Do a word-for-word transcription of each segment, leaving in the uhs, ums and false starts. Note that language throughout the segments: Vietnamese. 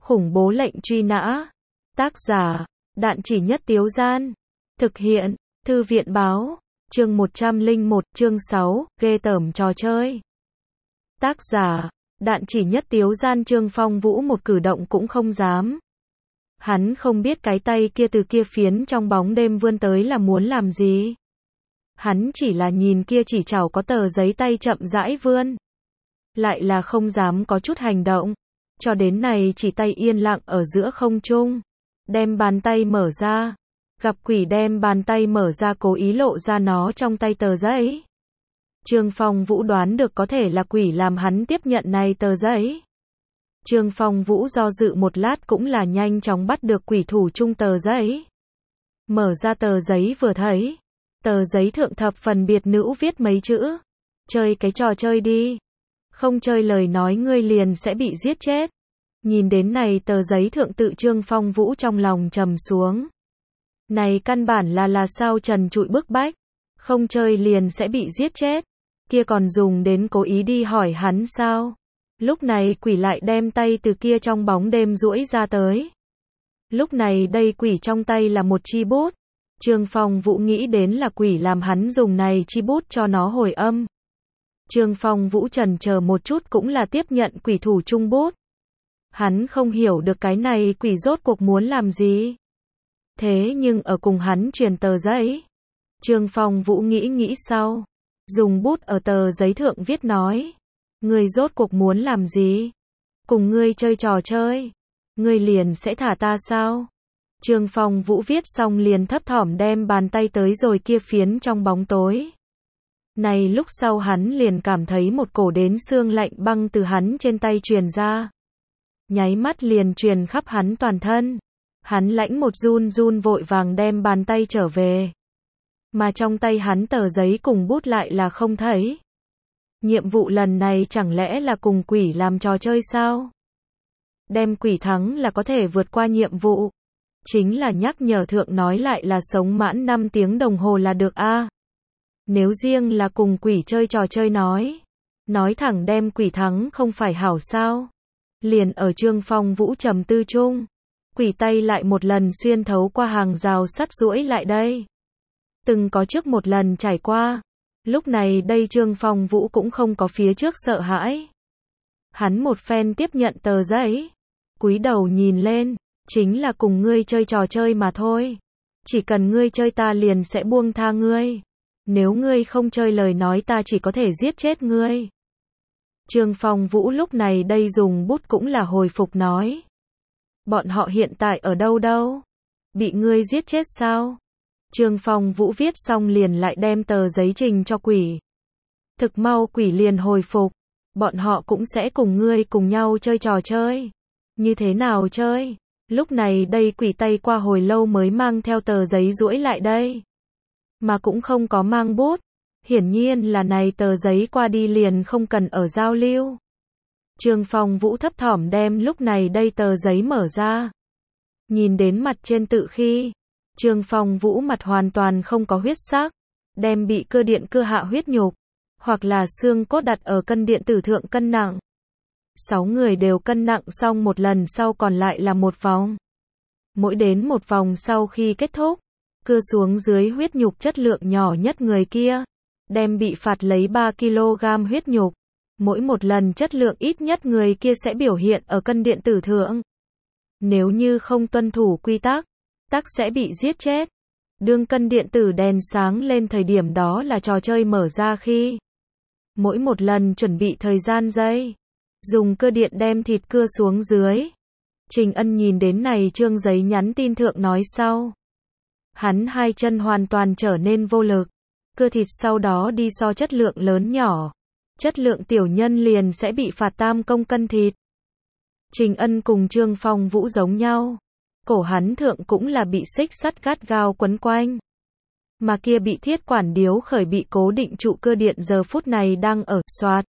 Khủng bố lệnh truy nã. Tác giả, Đạn Chỉ Nhất Tiếu Gian. Thực hiện, Thư viện Báo. Chương một trăm lẻ một, chương sáu, ghê tởm trò chơi. Tác giả, Đạn Chỉ Nhất Tiếu Gian. Trương Phong Vũ một cử động cũng không dám. Hắn không biết cái tay kia từ kia phiến trong bóng đêm vươn tới là muốn làm gì. Hắn chỉ là nhìn kia chỉ chảo có tờ giấy tay chậm rãi vươn. Lại là không dám có chút hành động. Cho đến này chỉ tay yên lặng ở giữa không trung. Đem bàn tay mở ra. Gặp quỷ đem bàn tay mở ra cố ý lộ ra nó trong tay tờ giấy. Trương Phong Vũ đoán được có thể là quỷ làm hắn tiếp nhận này tờ giấy. Trương Phong Vũ do dự một lát cũng là nhanh chóng bắt được quỷ thủ chung tờ giấy. Mở ra tờ giấy vừa thấy. Tờ giấy thượng thập phần biệt nữ viết mấy chữ. Chơi cái trò chơi đi. Không chơi lời nói ngươi liền sẽ bị giết chết. Nhìn đến này tờ giấy thượng tự Trương Phong Vũ trong lòng trầm xuống. Này căn bản là là sao trần trụi bức bách. Không chơi liền sẽ bị giết chết. Kia còn dùng đến cố ý đi hỏi hắn sao. Lúc này quỷ lại đem tay từ kia trong bóng đêm duỗi ra tới. Lúc này đây quỷ trong tay là một chi bút. Trương Phong Vũ nghĩ đến là quỷ làm hắn dùng này chi bút cho nó hồi âm. Trương Phong Vũ chần chờ một chút cũng là tiếp nhận quỷ thủ chung bút. Hắn không hiểu được cái này quỷ rốt cuộc muốn làm gì. Thế nhưng ở cùng hắn truyền tờ giấy. Trương Phong Vũ nghĩ nghĩ sau. Dùng bút ở tờ giấy thượng viết nói. Ngươi rốt cuộc muốn làm gì? Cùng ngươi chơi trò chơi. Ngươi liền sẽ thả ta sao? Trương Phong Vũ viết xong liền thấp thỏm đem bàn tay tới rồi kia phiến trong bóng tối. Này lúc sau hắn liền cảm thấy một cổ đến xương lạnh băng từ hắn trên tay truyền ra. Nháy mắt liền truyền khắp hắn toàn thân. Hắn lãnh một run run vội vàng đem bàn tay trở về. Mà trong tay hắn tờ giấy cùng bút lại là không thấy. Nhiệm vụ lần này chẳng lẽ là cùng quỷ làm trò chơi sao? Đem quỷ thắng là có thể vượt qua nhiệm vụ. Chính là nhắc nhở thượng nói lại là sống mãn năm tiếng đồng hồ là được a. À, nếu riêng là cùng quỷ chơi trò chơi nói. Nói thẳng đem quỷ thắng không phải hảo sao. Liền ở Trương Phong Vũ trầm tư chung. Quỷ tay lại một lần xuyên thấu qua hàng rào sắt duỗi lại đây. Từng có trước một lần trải qua. Lúc này đây Trương Phong Vũ cũng không có phía trước sợ hãi. Hắn một phen tiếp nhận tờ giấy. Cúi đầu nhìn lên. Chính là cùng ngươi chơi trò chơi mà thôi. Chỉ cần ngươi chơi ta liền sẽ buông tha ngươi. Nếu ngươi không chơi lời nói ta chỉ có thể giết chết ngươi. Trương Phong Vũ lúc này đây dùng bút cũng là hồi phục nói. Bọn họ hiện tại ở đâu đâu? Bị ngươi giết chết sao? Trương Phong Vũ viết xong liền lại đem tờ giấy trình cho quỷ. Thực mau quỷ liền hồi phục. Bọn họ cũng sẽ cùng ngươi cùng nhau chơi trò chơi. Như thế nào chơi? Lúc này đây quỷ tay qua hồi lâu mới mang theo tờ giấy duỗi lại đây. Mà cũng không có mang bút. Hiển nhiên là này tờ giấy qua đi liền không cần ở giao lưu. Trương Phong Vũ thấp thỏm đem lúc này đây tờ giấy mở ra. Nhìn đến mặt trên tự khi. Trương Phong Vũ mặt hoàn toàn không có huyết sắc. Đem bị cơ điện cưa hạ huyết nhục. Hoặc là xương cốt đặt ở cân điện tử thượng cân nặng. Sáu người đều cân nặng xong một lần sau còn lại là một vòng. Mỗi đến một vòng sau khi kết thúc. Cưa xuống dưới huyết nhục chất lượng nhỏ nhất người kia. Đem bị phạt lấy ba ki lô gam huyết nhục. Mỗi một lần chất lượng ít nhất người kia sẽ biểu hiện ở cân điện tử thượng. Nếu như không tuân thủ quy tắc, tắc sẽ bị giết chết. Đương cân điện tử đèn sáng lên thời điểm đó là trò chơi mở ra khi. Mỗi một lần chuẩn bị thời gian giây. Dùng cơ điện đem thịt cưa xuống dưới. Trình Ân nhìn đến này trương giấy nhắn tin thượng nói sau. Hắn hai chân hoàn toàn trở nên vô lực. Cưa thịt sau đó đi so chất lượng lớn nhỏ. Chất lượng tiểu nhân liền sẽ bị phạt tam công cân thịt. Trình Ân cùng Trương Phong Vũ giống nhau. Cổ hắn thượng cũng là bị xích sắt gắt gao quấn quanh. Mà kia bị thiết quản điếu khởi bị cố định trụ cơ điện giờ phút này đang ở xoạt.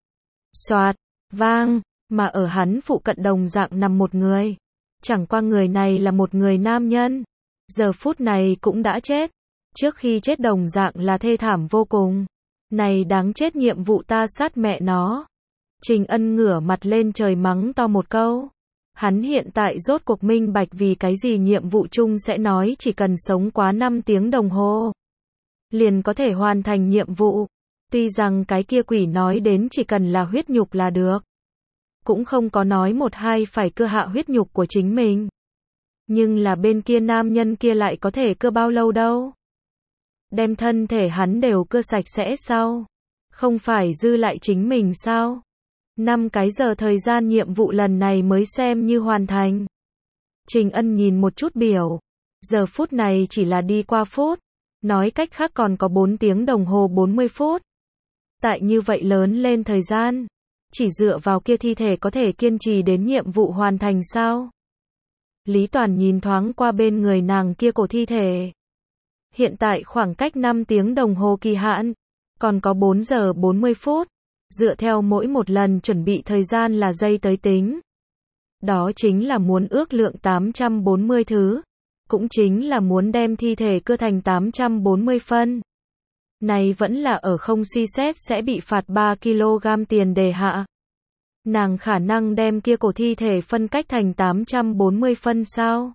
Xoạt, vang, mà ở hắn phụ cận đồng dạng nằm một người. Chẳng qua người này là một người nam nhân. Giờ phút này cũng đã chết. Trước khi chết đồng dạng là thê thảm vô cùng. Này đáng chết nhiệm vụ ta sát mẹ nó. Trình Ân ngửa mặt lên trời mắng to một câu. Hắn hiện tại rốt cuộc minh bạch vì cái gì nhiệm vụ chung sẽ nói chỉ cần sống quá năm tiếng đồng hồ liền có thể hoàn thành nhiệm vụ. Tuy rằng cái kia quỷ nói đến chỉ cần là huyết nhục là được, cũng không có nói một hai phải cưa hạ huyết nhục của chính mình. Nhưng là bên kia nam nhân kia lại có thể cưa bao lâu đâu? Đem thân thể hắn đều cưa sạch sẽ sao? Không phải dư lại chính mình sao? Năm cái giờ thời gian nhiệm vụ lần này mới xem như hoàn thành. Trình Ân nhìn một chút biểu. Giờ phút này chỉ là đi qua phút. Nói cách khác còn có bốn tiếng đồng hồ bốn mươi phút. Tại như vậy lớn lên thời gian, chỉ dựa vào kia thi thể có thể kiên trì đến nhiệm vụ hoàn thành sao? Lý Toàn nhìn thoáng qua bên người nàng kia cổ thi thể. Hiện tại khoảng cách năm tiếng đồng hồ kỳ hạn, còn có bốn giờ bốn mươi phút. Dựa theo mỗi một lần chuẩn bị thời gian là giây tới tính. Đó chính là muốn ước lượng tám trăm bốn mươi thứ. Cũng chính là muốn đem thi thể cưa thành tám trăm bốn mươi phân. Này vẫn là ở không suy xét sẽ bị phạt ba ki lô gam tiền đề hạ. Nàng khả năng đem kia cổ thi thể phân cách thành tám trăm bốn mươi phân sao?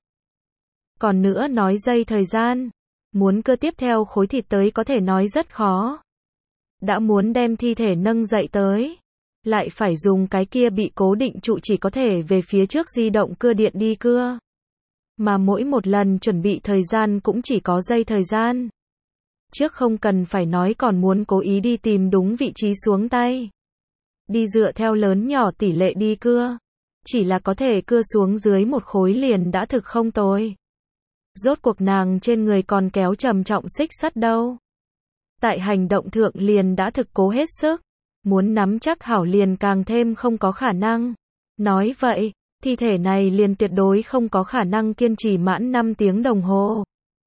Còn nữa nói giây thời gian. Muốn cưa tiếp theo khối thịt tới có thể nói rất khó. Đã muốn đem thi thể nâng dậy tới, lại phải dùng cái kia bị cố định trụ chỉ có thể về phía trước di động cưa điện đi cưa. Mà mỗi một lần chuẩn bị thời gian cũng chỉ có giây thời gian. Trước không cần phải nói còn muốn cố ý đi tìm đúng vị trí xuống tay. Đi dựa theo lớn nhỏ tỷ lệ đi cưa. Chỉ là có thể cưa xuống dưới một khối liền đã thực không tồi. Rốt cuộc nàng trên người còn kéo trầm trọng xích sắt đâu. Tại hành động thượng liền đã thực cố hết sức. Muốn nắm chắc hảo liền càng thêm không có khả năng. Nói vậy, thi thể này liền tuyệt đối không có khả năng kiên trì mãn năm tiếng đồng hồ.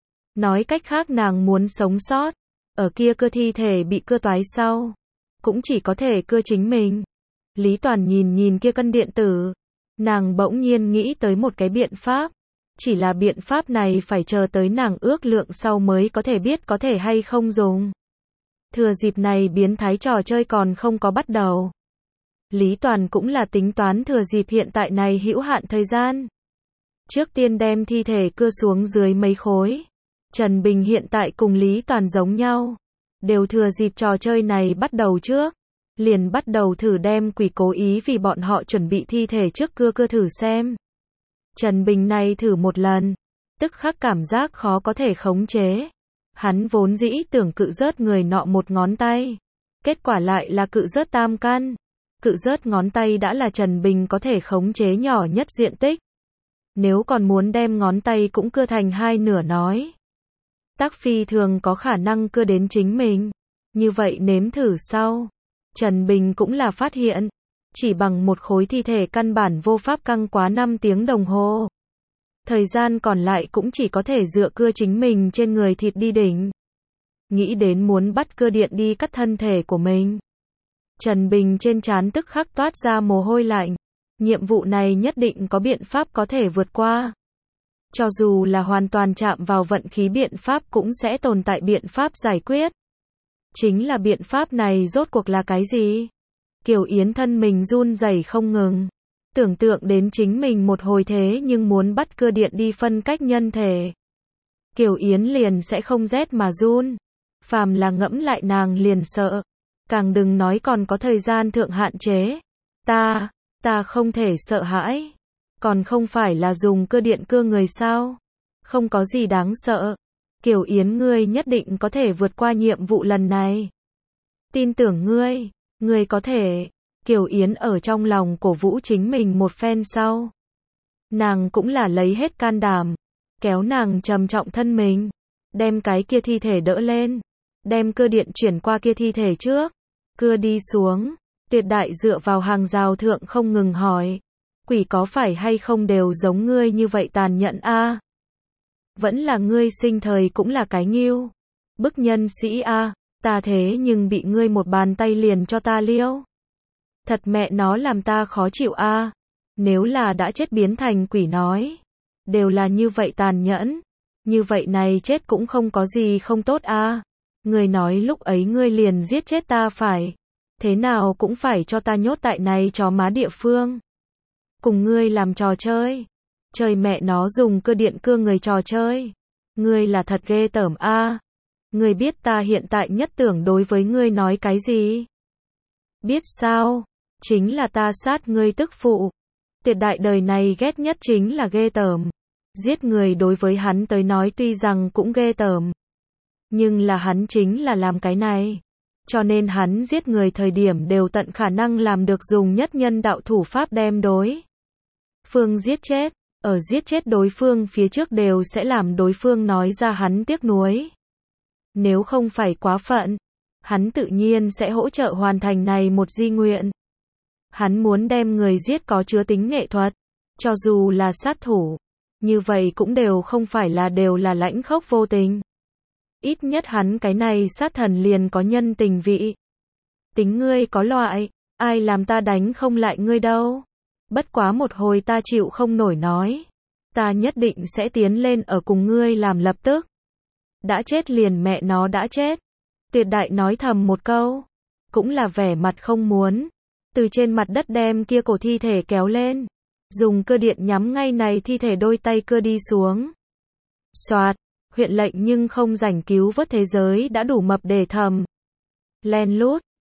Nói cách khác nàng muốn sống sót. Ở kia cưa thi thể bị cưa toái sau. Cũng chỉ có thể cưa chính mình. Lý Toàn nhìn nhìn kia cân điện tử. Nàng bỗng nhiên nghĩ tới một cái biện pháp. Chỉ là biện pháp này phải chờ tới nàng ước lượng sau mới có thể biết có thể hay không dùng. Thừa dịp này biến thái trò chơi còn không có bắt đầu. Lý Toàn cũng là tính toán thừa dịp hiện tại này hữu hạn thời gian. Trước tiên đem thi thể cưa xuống dưới mấy khối. Trần Bình hiện tại cùng Lý Toàn giống nhau. Đều thừa dịp trò chơi này bắt đầu trước. Liền bắt đầu thử đem quỷ cố ý vì bọn họ chuẩn bị thi thể trước cưa cưa thử xem. Trần Bình này thử một lần. Tức khắc cảm giác khó có thể khống chế. Hắn vốn dĩ tưởng cự rớt người nọ một ngón tay. Kết quả lại là cự rớt tam căn. Cự rớt ngón tay đã là Trần Bình có thể khống chế nhỏ nhất diện tích. Nếu còn muốn đem ngón tay cũng cưa thành hai nửa nói. Tác phi thường có khả năng cưa đến chính mình. Như vậy nếm thử sau. Trần Bình cũng là phát hiện. Chỉ bằng một khối thi thể căn bản vô pháp căng quá năm tiếng đồng hồ. Thời gian còn lại cũng chỉ có thể dựa cưa chính mình trên người thịt đi đỉnh. Nghĩ đến muốn bắt cưa điện đi cắt thân thể của mình. Trần Bình trên trán tức khắc toát ra mồ hôi lạnh. Nhiệm vụ này nhất định có biện pháp có thể vượt qua. Cho dù là hoàn toàn chạm vào vận khí biện pháp cũng sẽ tồn tại biện pháp giải quyết. Chính là biện pháp này rốt cuộc là cái gì? Kiều Yến thân mình run rẩy không ngừng. Tưởng tượng đến chính mình một hồi thế nhưng muốn bắt cưa điện đi phân cách nhân thể. Kiều Yến liền sẽ không rét mà run. Phàm là ngẫm lại nàng liền sợ. Càng đừng nói còn có thời gian thượng hạn chế. Ta, ta không thể sợ hãi. Còn không phải là dùng cưa điện cưa người sao? Không có gì đáng sợ. Kiều Yến ngươi nhất định có thể vượt qua nhiệm vụ lần này. Tin tưởng ngươi, ngươi có thể. Kiều Yến ở trong lòng cổ vũ chính mình một phen sau. Nàng cũng là lấy hết can đảm. Kéo nàng trầm trọng thân mình. Đem cái kia thi thể đỡ lên. Đem cưa điện chuyển qua kia thi thể trước. Cưa đi xuống. Tuyệt đại dựa vào hàng rào thượng không ngừng hỏi. Quỷ có phải hay không đều giống ngươi như vậy tàn nhẫn a? Vẫn là ngươi sinh thời cũng là cái nghiêu. Bức nhân sĩ a, ta thế nhưng bị ngươi một bàn tay liền cho ta liêu. Thật mẹ nó làm ta khó chịu a. Nếu là đã chết biến thành quỷ nói. Đều là như vậy tàn nhẫn. Như vậy này chết cũng không có gì không tốt a. Ngươi nói lúc ấy ngươi liền giết chết ta phải. Thế nào cũng phải cho ta nhốt tại này chó má địa phương. Cùng ngươi làm trò chơi. Trời mẹ nó dùng cơ điện cưa người trò chơi. Ngươi là thật ghê tởm a. Ngươi biết ta hiện tại nhất tưởng đối với ngươi nói cái gì? Biết sao? Chính là ta sát ngươi tức phụ. Tiệt đại đời này ghét nhất chính là ghê tởm. Giết người đối với hắn tới nói tuy rằng cũng ghê tởm. Nhưng là hắn chính là làm cái này. Cho nên hắn giết người thời điểm đều tận khả năng làm được dùng nhất nhân đạo thủ pháp đem đối phương giết chết. Ở giết chết đối phương phía trước đều sẽ làm đối phương nói ra hắn tiếc nuối. Nếu không phải quá phận, hắn tự nhiên sẽ hỗ trợ hoàn thành này một di nguyện. Hắn muốn đem người giết có chứa tính nghệ thuật, cho dù là sát thủ, như vậy cũng đều không phải là đều là lãnh khốc vô tình. Ít nhất hắn cái này sát thần liền có nhân tình vị. Tính ngươi có loại, ai làm ta đánh không lại ngươi đâu. Bất quá một hồi ta chịu không nổi nói. Ta nhất định sẽ tiến lên ở cùng ngươi làm lập tức. Đã chết liền mẹ nó đã chết. Tiệt đại nói thầm một câu. Cũng là vẻ mặt không muốn. Từ trên mặt đất đem kia cổ thi thể kéo lên. Dùng cơ điện nhắm ngay này thi thể đôi tay cưa đi xuống. Soạt, huyện lệnh nhưng không rảnh cứu vớt thế giới đã đủ mập để thầm. Len lút,